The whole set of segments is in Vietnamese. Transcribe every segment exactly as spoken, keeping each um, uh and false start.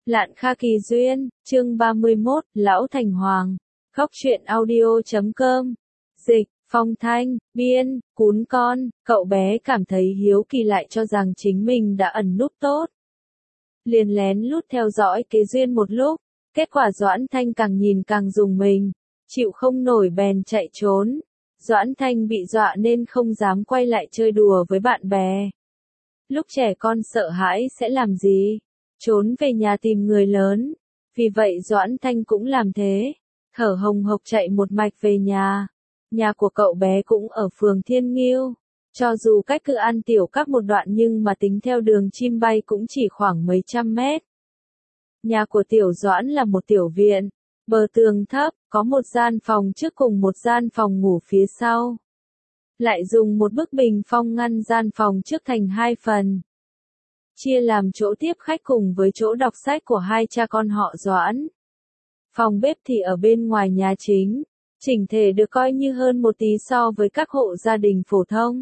Lạn Kha Kỳ Duyên, chương ba mươi mốt, Lão Thành Hoàng. Góc truyện audio chấm com. Dịch, Phong Thanh, biên, Cún Con. Cậu bé cảm thấy hiếu kỳ lại cho rằng chính mình đã ẩn núp tốt. Liền lén lút theo dõi Kế Duyên một lúc, kết quả Doãn Thanh càng nhìn càng rùng mình, chịu không nổi bèn chạy trốn. Doãn Thanh bị dọa nên không dám quay lại chơi đùa với bạn bè. Lúc trẻ con sợ hãi sẽ làm gì? Trốn về nhà tìm người lớn. Vì vậy Doãn Thanh cũng làm thế. Thở hồng hộc chạy một mạch về nhà. Nhà của cậu bé cũng ở phường Thiên Nghiêu. Cho dù cách Cự An Tiểu Các một đoạn nhưng mà tính theo đường chim bay cũng chỉ khoảng mấy trăm mét. Nhà của Tiểu Doãn là một tiểu viện. Bờ tường thấp, có một gian phòng trước cùng một gian phòng ngủ phía sau. Lại dùng một bức bình phong ngăn gian phòng trước thành hai phần. Chia làm chỗ tiếp khách cùng với chỗ đọc sách của hai cha con họ Doãn. Phòng bếp thì ở bên ngoài nhà chính, chỉnh thể được coi như hơn một tí so với các hộ gia đình phổ thông.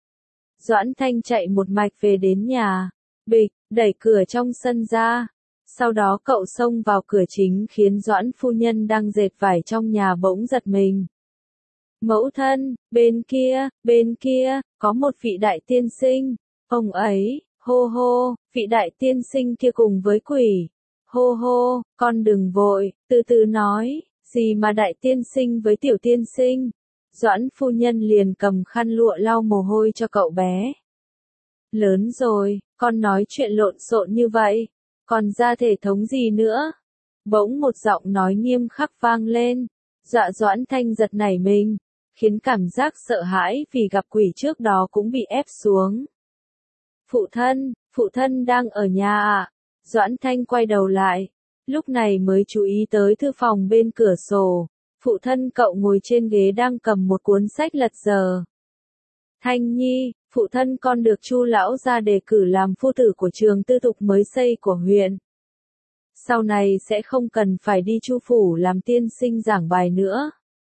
Doãn Thanh chạy một mạch về đến nhà, bịch, đẩy cửa trong sân ra. Sau đó cậu xông vào cửa chính khiến Doãn phu nhân đang dệt vải trong nhà bỗng giật mình. Mẫu thân, bên kia, bên kia, có một vị đại tiên sinh, ông ấy, hô hô, vị đại tiên sinh kia cùng với quỷ. Hô hô, con đừng vội, từ từ nói, gì mà đại tiên sinh với tiểu tiên sinh. Doãn phu nhân liền cầm khăn lụa lau mồ hôi cho cậu bé. Lớn rồi, con nói chuyện lộn xộn như vậy, còn ra thể thống gì nữa? Bỗng một giọng nói nghiêm khắc vang lên, dọa Doãn Thanh giật nảy mình, khiến cảm giác sợ hãi vì gặp quỷ trước đó cũng bị ép xuống. Phụ thân, phụ thân đang ở nhà ạ. Doãn Thanh quay đầu lại, lúc này mới chú ý tới thư phòng bên cửa sổ. Phụ thân cậu ngồi trên ghế đang cầm một cuốn sách lật dở. Thanh Nhi, phụ thân con được Chu lão gia đề cử làm phu tử của trường tư thục mới xây của huyện. Sau này sẽ không cần phải đi Chu phủ làm tiên sinh giảng bài nữa.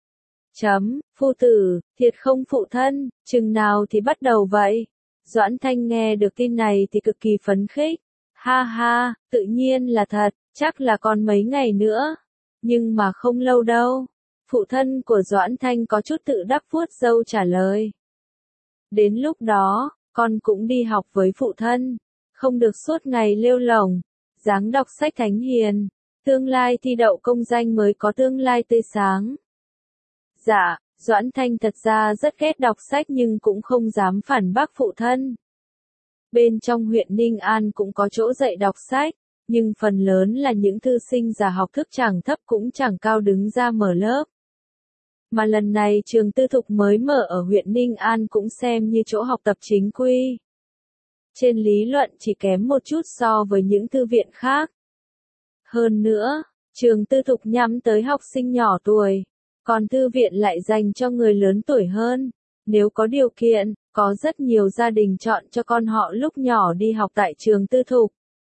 Chấm, phu tử, thiệt không phụ thân, chừng nào thì bắt đầu vậy? Doãn Thanh nghe được tin này thì cực kỳ phấn khích. Ha ha, tự nhiên là thật, chắc là còn mấy ngày nữa. Nhưng mà không lâu đâu. Phụ thân của Doãn Thanh có chút tự đắc vuốt râu trả lời. Đến lúc đó, con cũng đi học với phụ thân. Không được suốt ngày lêu lổng, dáng đọc sách thánh hiền. Tương lai thi đậu công danh mới có tương lai tươi sáng. Dạ, Doãn Thanh thật ra rất ghét đọc sách nhưng cũng không dám phản bác phụ thân. Bên trong huyện Ninh An cũng có chỗ dạy đọc sách, nhưng phần lớn là những thư sinh già học thức chẳng thấp cũng chẳng cao đứng ra mở lớp. Mà lần này trường tư thục mới mở ở huyện Ninh An cũng xem như chỗ học tập chính quy. Trên lý luận chỉ kém một chút so với những thư viện khác. Hơn nữa, trường tư thục nhắm tới học sinh nhỏ tuổi, còn thư viện lại dành cho người lớn tuổi hơn. Nếu có điều kiện, có rất nhiều gia đình chọn cho con họ lúc nhỏ đi học tại trường tư thục.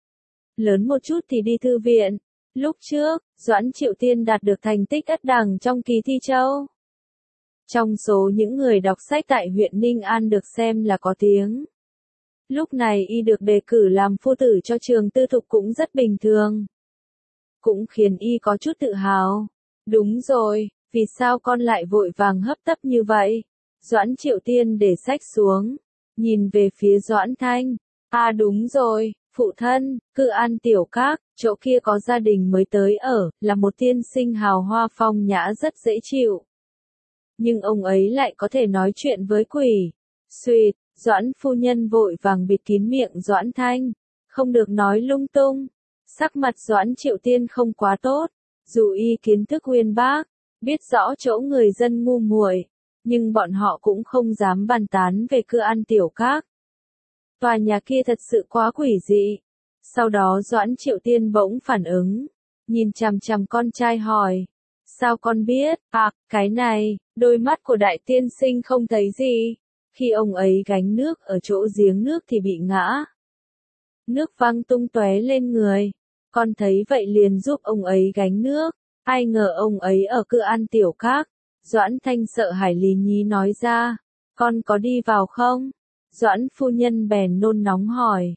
Lớn một chút thì đi thư viện. Lúc trước, Doãn Triệu Tiên đạt được thành tích ất đẳng trong kỳ thi châu. Trong số những người đọc sách tại huyện Ninh An được xem là có tiếng. Lúc này y được đề cử làm phu tử cho trường tư thục cũng rất bình thường. Cũng khiến y có chút tự hào. Đúng rồi, vì sao con lại vội vàng hấp tấp như vậy? Doãn Triệu Tiên để sách xuống, nhìn về phía Doãn Thanh. À đúng rồi, phụ thân, Cự An Tiểu Các, chỗ kia có gia đình mới tới ở, là một tiên sinh hào hoa phong nhã rất dễ chịu. Nhưng ông ấy lại có thể nói chuyện với quỷ. Xuyệt, Doãn phu nhân vội vàng bịt kín miệng Doãn Thanh, không được nói lung tung. Sắc mặt Doãn Triệu Tiên không quá tốt, dù y kiến thức uyên bác, biết rõ chỗ người dân ngu muội, nhưng bọn họ cũng không dám bàn tán về Cự An Tiểu Các. Tòa nhà kia thật sự quá quỷ dị. Sau đó Doãn Triệu Tiên bỗng phản ứng, nhìn chằm chằm con trai hỏi. Sao con biết? À, cái này, đôi mắt của đại tiên sinh không thấy gì. Khi ông ấy gánh nước ở chỗ giếng nước thì bị ngã. Nước văng tung tóe lên người. Con thấy vậy liền giúp ông ấy gánh nước. Ai ngờ ông ấy ở Cự An Tiểu Các. Doãn Thanh sợ hãi lì nhí nói ra. Con có đi vào không? Doãn phu nhân bèn nôn nóng hỏi.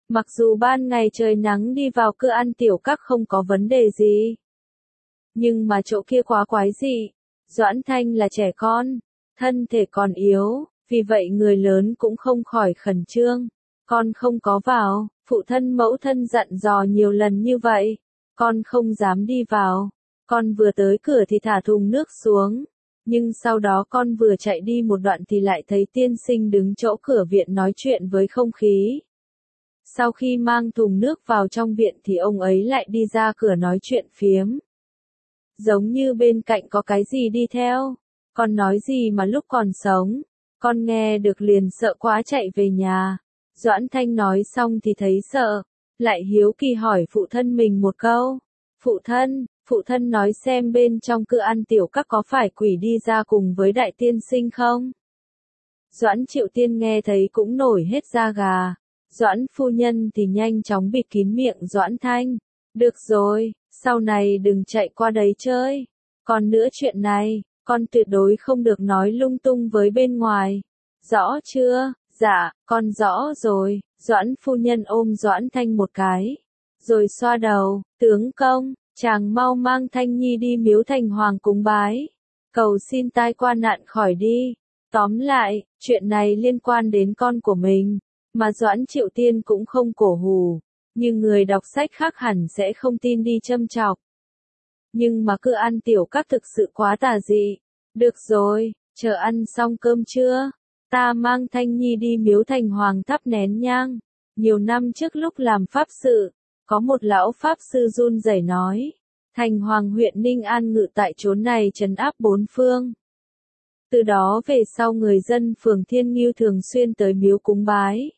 Mặc dù ban ngày trời nắng đi vào cửa ăn tiểu các không có vấn đề gì. Nhưng mà chỗ kia quá quái dị. Doãn Thanh là trẻ con, thân thể còn yếu, vì vậy người lớn cũng không khỏi khẩn trương. Con không có vào, phụ thân mẫu thân dặn dò nhiều lần như vậy. Con không dám đi vào. Con vừa tới cửa thì thả thùng nước xuống. Nhưng sau đó con vừa chạy đi một đoạn thì lại thấy tiên sinh đứng chỗ cửa viện nói chuyện với không khí. Sau khi mang thùng nước vào trong viện thì ông ấy lại đi ra cửa nói chuyện phiếm. Giống như bên cạnh có cái gì đi theo. Con nói gì mà lúc còn sống, con nghe được liền sợ quá chạy về nhà. Doãn Thanh nói xong thì thấy sợ, lại hiếu kỳ hỏi phụ thân mình một câu. Phụ thân, phụ thân nói xem bên trong cửa ăn tiểu các có phải quỷ đi ra cùng với đại tiên sinh không? Doãn Triệu Tiên nghe thấy cũng nổi hết da gà. Doãn phu nhân thì nhanh chóng bịt kín miệng Doãn Thanh. Được rồi, sau này đừng chạy qua đấy chơi. Còn nữa chuyện này, con tuyệt đối không được nói lung tung với bên ngoài. Rõ chưa? Dạ, con rõ rồi. Doãn phu nhân ôm Doãn Thanh một cái. Rồi xoa đầu, tướng công, chàng mau mang Thanh Nhi đi miếu thành hoàng cúng bái. Cầu xin tai qua nạn khỏi đi. Tóm lại, chuyện này liên quan đến con của mình. Mà Doãn Triệu Tiên cũng không cổ hủ. Nhưng người đọc sách khác hẳn sẽ không tin đi châm chọc. Nhưng mà cứ ăn tiểu các thực sự quá tà dị. Được rồi, chờ ăn xong cơm chưa? Ta mang Thanh Nhi đi miếu thành hoàng thắp nén nhang. Nhiều năm trước lúc làm pháp sự, có một lão pháp sư run rẩy nói. Thành hoàng huyện Ninh An ngự tại chốn này trấn áp bốn phương. Từ đó về sau người dân phường Thiên Ngưu thường xuyên tới miếu cúng bái.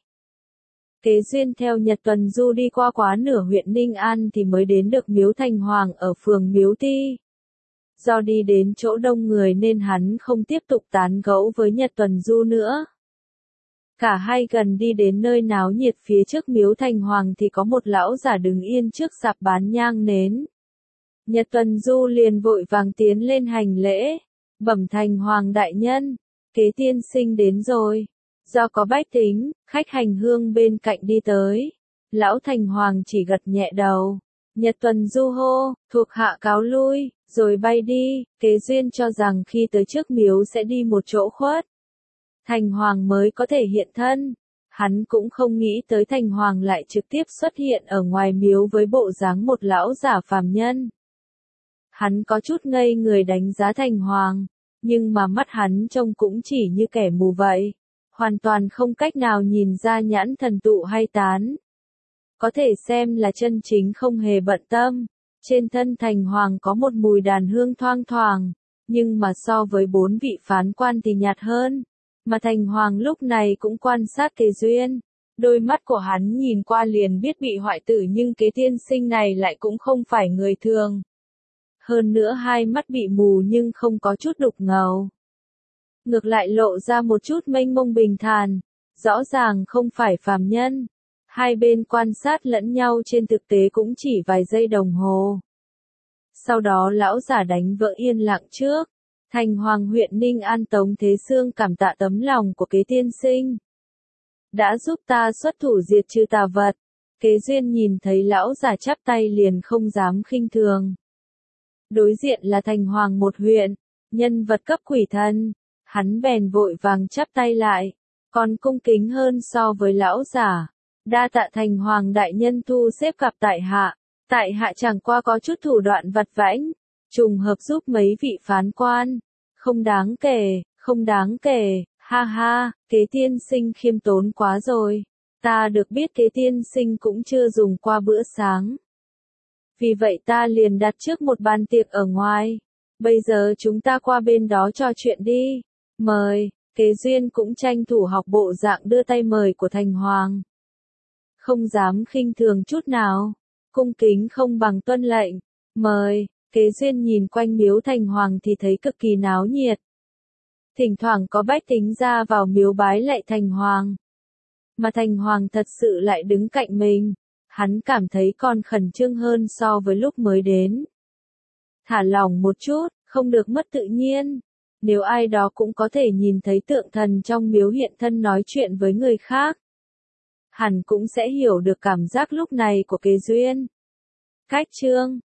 Kế duyên theo Nhật Tuần Du đi qua quá nửa huyện Ninh An thì mới đến được miếu thành hoàng ở phường Miếu Ti. Do đi đến chỗ đông người nên hắn không tiếp tục tán gẫu với Nhật Tuần Du nữa. Cả hai gần đi đến nơi náo nhiệt phía trước miếu thành hoàng thì có một lão giả đứng yên trước sạp bán nhang nến. Nhật Tuần Du liền vội vàng tiến lên hành lễ. Bẩm thành hoàng đại nhân, kế tiên sinh đến rồi. Do có bách tính, khách hành hương bên cạnh đi tới. Lão thành hoàng chỉ gật nhẹ đầu. Nhật Tuần Du hô, thuộc hạ cáo lui, rồi bay đi. Kế duyên cho rằng khi tới trước miếu sẽ đi một chỗ khuất. Thành hoàng mới có thể hiện thân. Hắn cũng không nghĩ tới thành hoàng lại trực tiếp xuất hiện ở ngoài miếu với bộ dáng một lão giả phàm nhân. Hắn có chút ngây người đánh giá thành hoàng, nhưng mà mắt hắn trông cũng chỉ như kẻ mù vậy. Hoàn toàn không cách nào nhìn ra nhãn thần tụ hay tán. Có thể xem là chân chính không hề bận tâm. Trên thân thành hoàng có một mùi đàn hương thoang thoảng, nhưng mà so với bốn vị phán quan thì nhạt hơn. Mà thành hoàng lúc này cũng quan sát Kế Duyên. Đôi mắt của hắn nhìn qua liền biết bị hoại tử nhưng kế tiên sinh này lại cũng không phải người thường. Hơn nữa hai mắt bị mù nhưng không có chút đục ngầu. Ngược lại lộ ra một chút mênh mông bình thản, rõ ràng không phải phàm nhân. Hai bên quan sát lẫn nhau trên thực tế cũng chỉ vài giây đồng hồ. Sau đó lão giả đánh vỡ yên lặng trước. Thành hoàng huyện Ninh An Tống Thế Sương cảm tạ tấm lòng của kế tiên sinh. Đã giúp ta xuất thủ diệt trừ tà vật. Kế duyên nhìn thấy lão giả chắp tay liền không dám khinh thường. Đối diện là thành hoàng một huyện, nhân vật cấp quỷ thần. Hắn bèn vội vàng chắp tay lại, còn cung kính hơn so với lão giả. Đa tạ thành hoàng đại nhân thu xếp gặp tại hạ, tại hạ chẳng qua có chút thủ đoạn vặt vãnh, trùng hợp giúp mấy vị phán quan. Không đáng kể, không đáng kể, ha ha, kế tiên sinh khiêm tốn quá rồi. Ta được biết kế tiên sinh cũng chưa dùng qua bữa sáng. Vì vậy ta liền đặt trước một bàn tiệc ở ngoài. Bây giờ chúng ta qua bên đó trò chuyện đi. Mời, Kế Duyên cũng tranh thủ học bộ dạng đưa tay mời của thành hoàng. Không dám khinh thường chút nào, cung kính không bằng tuân lệnh. Mời, Kế Duyên nhìn quanh miếu thành hoàng thì thấy cực kỳ náo nhiệt. Thỉnh thoảng có bách tính ra vào miếu bái lạy thành hoàng. Mà thành hoàng thật sự lại đứng cạnh mình. Hắn cảm thấy còn khẩn trương hơn so với lúc mới đến. Thả lỏng một chút, không được mất tự nhiên. Nếu ai đó cũng có thể nhìn thấy tượng thần trong miếu hiện thân nói chuyện với người khác. hẳn cũng sẽ hiểu được cảm giác lúc này của Kế Duyên. Cách chương